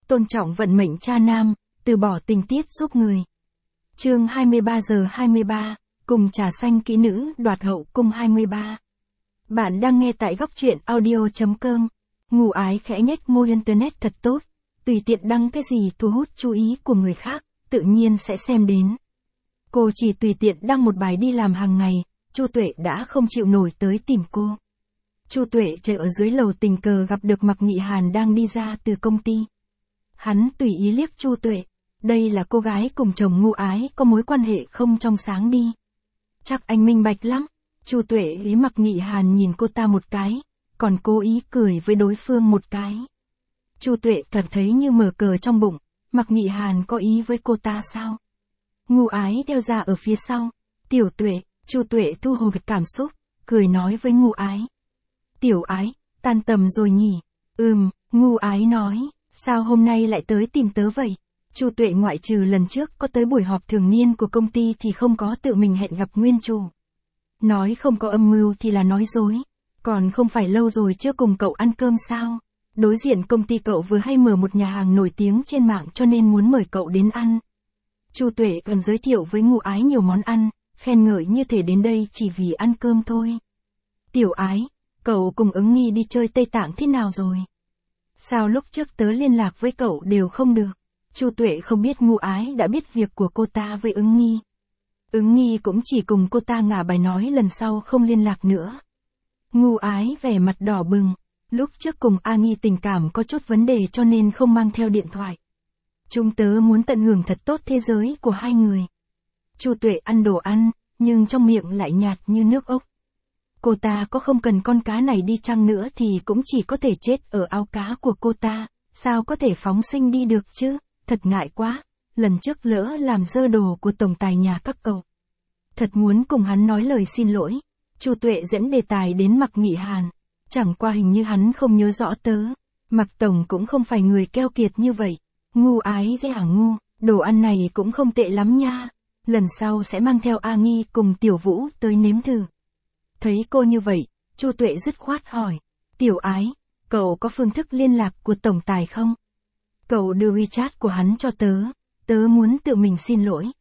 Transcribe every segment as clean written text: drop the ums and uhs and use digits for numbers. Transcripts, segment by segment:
tôn trọng vận mệnh cha nam, từ bỏ tình tiết giúp người. Chương 23:23, cùng trà xanh kỹ nữ đoạt hậu cung 23. Bạn đang nghe tại góc truyện audio.com. Ngụ ái khẽ nhếch môi, internet thật tốt, tùy tiện đăng cái gì thu hút chú ý của người khác, tự nhiên sẽ xem đến. Cô chỉ tùy tiện đăng một bài đi làm hàng ngày, Chu Tuệ đã không chịu nổi tới tìm cô. Chu Tuệ chạy ở dưới lầu tình cờ gặp được Mạc Nghị Hàn đang đi ra từ công ty. Hắn tùy ý liếc Chu Tuệ, đây là cô gái cùng chồng Ngụ Ái có mối quan hệ không trong sáng đi. Chắc anh minh bạch lắm. Chu Tuệ ý Mạc Nghị Hàn nhìn cô ta một cái, còn cố ý cười với đối phương một cái. Chu Tuệ cảm thấy như mở cờ trong bụng, Mạc Nghị Hàn có ý với cô ta sao? Ngụ Ái đeo ra ở phía sau. Tiểu Tuệ, Chu Tuệ thu hồi cảm xúc, cười nói với Ngụ Ái. Tiểu Ái, tan tầm rồi nhỉ? Ngụ Ái nói, sao hôm nay lại tới tìm tớ vậy? Chu Tuệ ngoại trừ lần trước có tới buổi họp thường niên của công ty thì không có tự mình hẹn gặp nguyên chủ. Nói không có âm mưu thì là nói dối. Còn không phải lâu rồi chưa cùng cậu ăn cơm sao? Đối diện công ty cậu vừa hay mở một nhà hàng nổi tiếng trên mạng cho nên muốn mời cậu đến ăn. Chu Tuệ còn giới thiệu với Ngụ Ái nhiều món ăn, khen ngợi như thể đến đây chỉ vì ăn cơm thôi. Tiểu Ái, cậu cùng Ứng Nghi đi chơi Tây Tạng thế nào rồi? Sao lúc trước tớ liên lạc với cậu đều không được? Chu Tuệ không biết Ngụ Ái đã biết việc của cô ta với Ứng Nghi. Ứng Nghi cũng chỉ cùng cô ta ngả bài nói lần sau không liên lạc nữa. Ngụ Ái vẻ mặt đỏ bừng, lúc trước cùng A Nghi tình cảm có chút vấn đề cho nên không mang theo điện thoại. Chúng tớ muốn tận hưởng thật tốt thế giới của hai người. Chu Tuệ ăn đồ ăn, nhưng trong miệng lại nhạt như nước ốc. Cô ta có không cần con cá này đi chăng nữa thì cũng chỉ có thể chết ở ao cá của cô ta, sao có thể phóng sinh đi được chứ, thật ngại quá, lần trước lỡ làm dơ đồ của tổng tài nhà các cậu. Thật muốn cùng hắn nói lời xin lỗi. Chu Tuệ dẫn đề tài đến Mạc Nghị Hàn, chẳng qua hình như hắn không nhớ rõ tớ. Mạc tổng cũng không phải người keo kiệt như vậy. Ngụ Ái dễ hả ngu, đồ ăn này cũng không tệ lắm nha. Lần sau sẽ mang theo A Nghi cùng Tiểu Vũ tới nếm thử. Thấy cô như vậy, Chu Tuệ dứt khoát hỏi. Tiểu Ái, cậu có phương thức liên lạc của tổng tài không? Cậu đưa WeChat của hắn cho tớ, tớ muốn tự mình xin lỗi.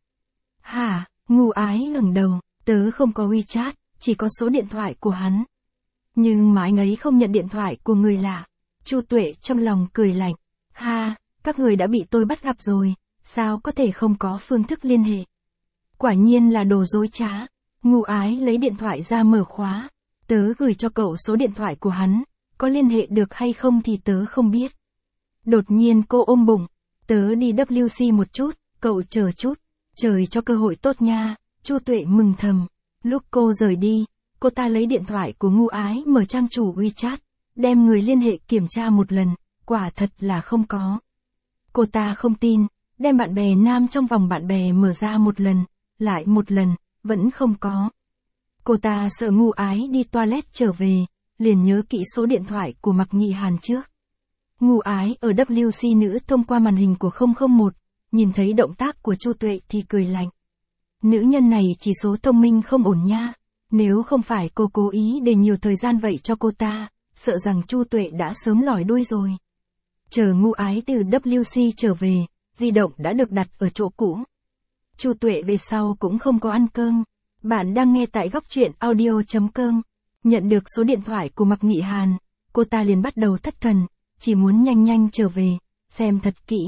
Hả? Ngụ Ái ngẩng đầu, tớ không có WeChat, chỉ có số điện thoại của hắn. Nhưng mà anh ấy không nhận điện thoại của người lạ. Chu Tuệ trong lòng cười lạnh. Ha, các người đã bị tôi bắt gặp rồi, sao có thể không có phương thức liên hệ? Quả nhiên là đồ dối trá. Ngụ Ái lấy điện thoại ra mở khóa. Tớ gửi cho cậu số điện thoại của hắn, có liên hệ được hay không thì tớ không biết. Đột nhiên cô ôm bụng. Tớ đi WC một chút, cậu chờ chút. Trời cho cơ hội tốt nha. Chu Tuệ mừng thầm. Lúc cô rời đi, cô ta lấy điện thoại của Ngụ Ái mở trang chủ WeChat, đem người liên hệ kiểm tra một lần, quả thật là không có. Cô ta không tin, đem bạn bè nam trong vòng bạn bè mở ra một lần, lại một lần, vẫn không có. Cô ta sợ Ngụ Ái đi toilet trở về, liền nhớ kỹ số điện thoại của Mạc Nghị Hàn trước. Ngụ Ái ở WC nữ thông qua màn hình của 001, nhìn thấy động tác của Chu Tuệ thì cười lạnh. Nữ nhân này chỉ số thông minh không ổn nha. Nếu không phải cô cố ý để nhiều thời gian vậy cho cô ta, sợ rằng Chu Tuệ đã sớm lòi đuôi rồi. Chờ Ngụ Ái từ WC trở về, di động đã được đặt ở chỗ cũ. Chu Tuệ về sau cũng không có ăn cơm. Bạn đang nghe tại góc truyện audio.com. Nhận được số điện thoại của Mạc Nghị Hàn, cô ta liền bắt đầu thất thần, chỉ muốn nhanh nhanh trở về, xem thật kỹ.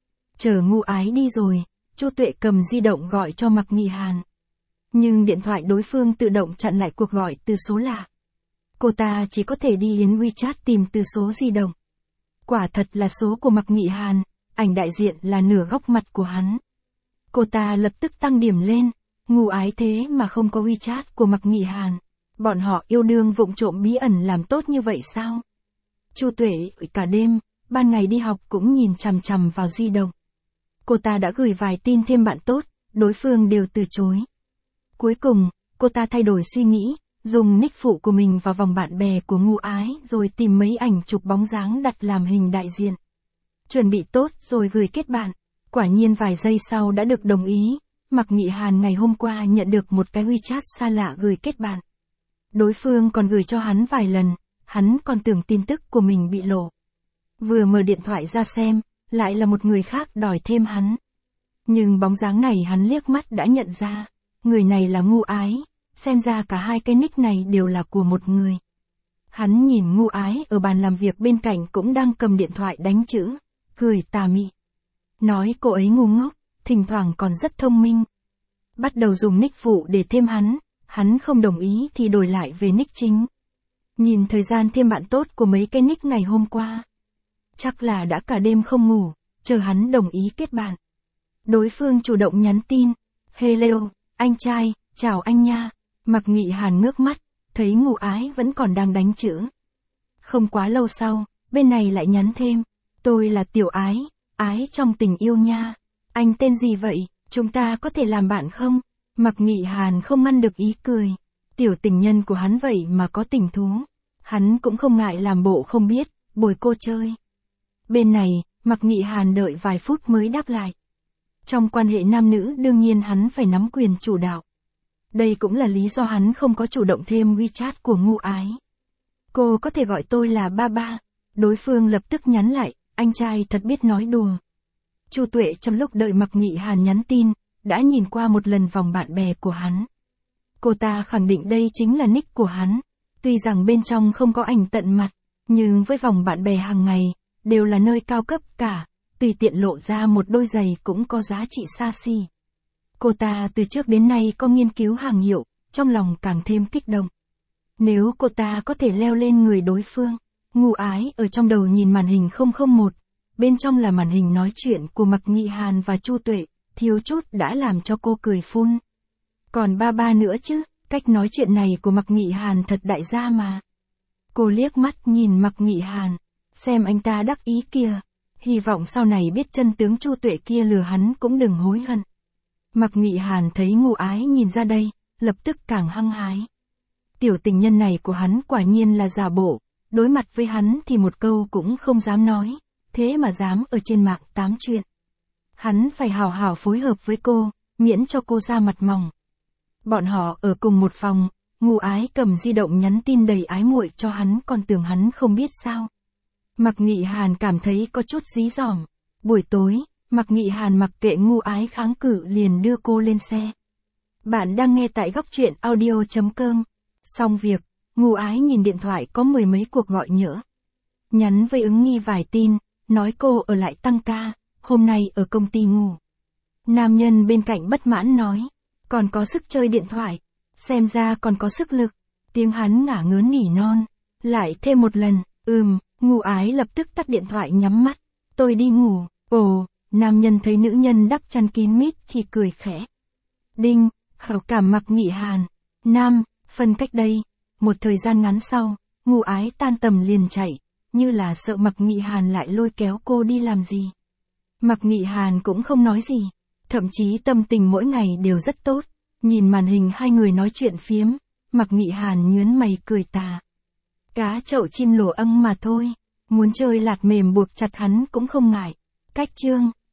Chờ Ngụ Ái đi rồi, Chu Tuệ cầm di động gọi cho Mạc Nghị Hàn. Nhưng điện thoại đối phương tự động chặn lại cuộc gọi từ số lạ. Cô ta chỉ có thể đi đến WeChat tìm từ số di động. Quả thật là số của Mạc Nghị Hàn, ảnh đại diện là nửa góc mặt của hắn. Cô ta lập tức tăng điểm lên, Ngụ Ái thế mà không có WeChat của Mạc Nghị Hàn. Bọn họ yêu đương vụng trộm bí ẩn làm tốt như vậy sao? Chu Tuệ cả đêm, ban ngày đi học cũng nhìn chằm chằm vào di động. Cô ta đã gửi vài tin thêm bạn tốt, đối phương đều từ chối. Cuối cùng, cô ta thay đổi suy nghĩ, dùng nick phụ của mình vào vòng bạn bè của Ngụ Ái rồi tìm mấy ảnh chụp bóng dáng đặt làm hình đại diện. Chuẩn bị tốt rồi gửi kết bạn. Quả nhiên vài giây sau đã được đồng ý. Mạc Nghị Hàn ngày hôm qua nhận được một cái WeChat xa lạ gửi kết bạn. Đối phương còn gửi cho hắn vài lần, hắn còn tưởng tin tức của mình bị lộ. Vừa mở điện thoại ra xem, lại là một người khác đòi thêm hắn. Nhưng bóng dáng này hắn liếc mắt đã nhận ra, người này là Ngu Ái, xem ra cả hai cái nick này đều là của một người. Hắn nhìn Ngu Ái ở bàn làm việc bên cạnh cũng đang cầm điện thoại đánh chữ, cười tà mị. Nói cô ấy ngu ngốc, thỉnh thoảng còn rất thông minh. Bắt đầu dùng nick phụ để thêm hắn không đồng ý thì đổi lại về nick chính. Nhìn thời gian thêm bạn tốt của mấy cái nick ngày hôm qua. Chắc là đã cả đêm không ngủ, chờ hắn đồng ý kết bạn. Đối phương chủ động nhắn tin, hello, anh trai, chào anh nha. Mạc Nghị Hàn ngước mắt, thấy Ngu Ái vẫn còn đang đánh chữ. Không quá lâu sau, bên này lại nhắn thêm, tôi là Tiểu Ái, Ái trong tình yêu nha. Anh tên gì vậy, chúng ta có thể làm bạn không? Mạc Nghị Hàn không ngăn được ý cười. Tiểu tình nhân của hắn vậy mà có tình thú. Hắn cũng không ngại làm bộ không biết, bồi cô chơi. Bên này, Mạc Nghị Hàn đợi vài phút mới đáp lại. Trong quan hệ nam nữ đương nhiên hắn phải nắm quyền chủ đạo. Đây cũng là lý do hắn không có chủ động thêm WeChat của Ngu Ái. Cô có thể gọi tôi là ba ba. Đối phương lập tức nhắn lại, anh trai thật biết nói đùa. Chu Tuệ trong lúc đợi Mạc Nghị Hàn nhắn tin, đã nhìn qua một lần vòng bạn bè của hắn. Cô ta khẳng định đây chính là nick của hắn. Tuy rằng bên trong không có ảnh tận mặt, nhưng với vòng bạn bè hàng ngày, đều là nơi cao cấp cả, tùy tiện lộ ra một đôi giày cũng có giá trị xa xỉ. Cô ta từ trước đến nay có nghiên cứu hàng hiệu, trong lòng càng thêm kích động. Nếu cô ta có thể leo lên người đối phương, Ngu Ái ở trong đầu nhìn màn hình 001, bên trong là màn hình nói chuyện của Mạc Nghị Hàn và Chu Tuệ, thiếu chút đã làm cho cô cười phun. Còn ba ba nữa chứ, cách nói chuyện này của Mạc Nghị Hàn thật đại gia mà. Cô liếc mắt nhìn Mạc Nghị Hàn, xem anh ta đắc ý kìa, hy vọng sau này biết chân tướng Chu Tuệ kia lừa hắn cũng đừng hối hận. Mạc Nghị Hàn thấy Ngu Ái nhìn ra đây, lập tức càng hăng hái. Tiểu tình nhân này của hắn quả nhiên là giả bộ, đối mặt với hắn thì một câu cũng không dám nói, thế mà dám ở trên mạng tám chuyện. Hắn phải hào hào phối hợp với cô, miễn cho cô ra mặt mỏng. Bọn họ ở cùng một phòng, Ngu Ái cầm di động nhắn tin đầy ái muội cho hắn còn tưởng hắn không biết sao. Mạc Nghị Hàn cảm thấy có chút dí dỏm. Buổi tối, Mạc Nghị Hàn mặc kệ Ngu Ái kháng cự liền đưa cô lên xe. Bạn đang nghe tại góc truyện audio.com. Xong việc, Ngu Ái nhìn điện thoại có mười mấy cuộc gọi nhỡ. Nhắn với ứng nghi vài tin, nói cô ở lại tăng ca, hôm nay ở công ty ngủ. Nam nhân bên cạnh bất mãn nói, còn có sức chơi điện thoại, xem ra còn có sức lực. Tiếng hắn ngả ngớn nỉ non, lại thêm một lần, Ngu Ái lập tức tắt điện thoại nhắm mắt, tôi đi ngủ. Ồ, nam nhân thấy nữ nhân đắp chăn kín mít thì cười khẽ. Đinh, hảo cảm Mạc Nghị Hàn. Nam, phân cách đây. Một thời gian ngắn sau, Ngu Ái tan tầm liền chạy, như là sợ Mạc Nghị Hàn lại lôi kéo cô đi làm gì. Mạc Nghị Hàn cũng không nói gì, thậm chí tâm tình mỗi ngày đều rất tốt. Nhìn màn hình hai người nói chuyện phiếm, Mạc Nghị Hàn nhướng mày cười tà. Cá chậu chim lồ âng mà thôi, muốn chơi lạt mềm buộc chặt hắn cũng không ngại. Cách chương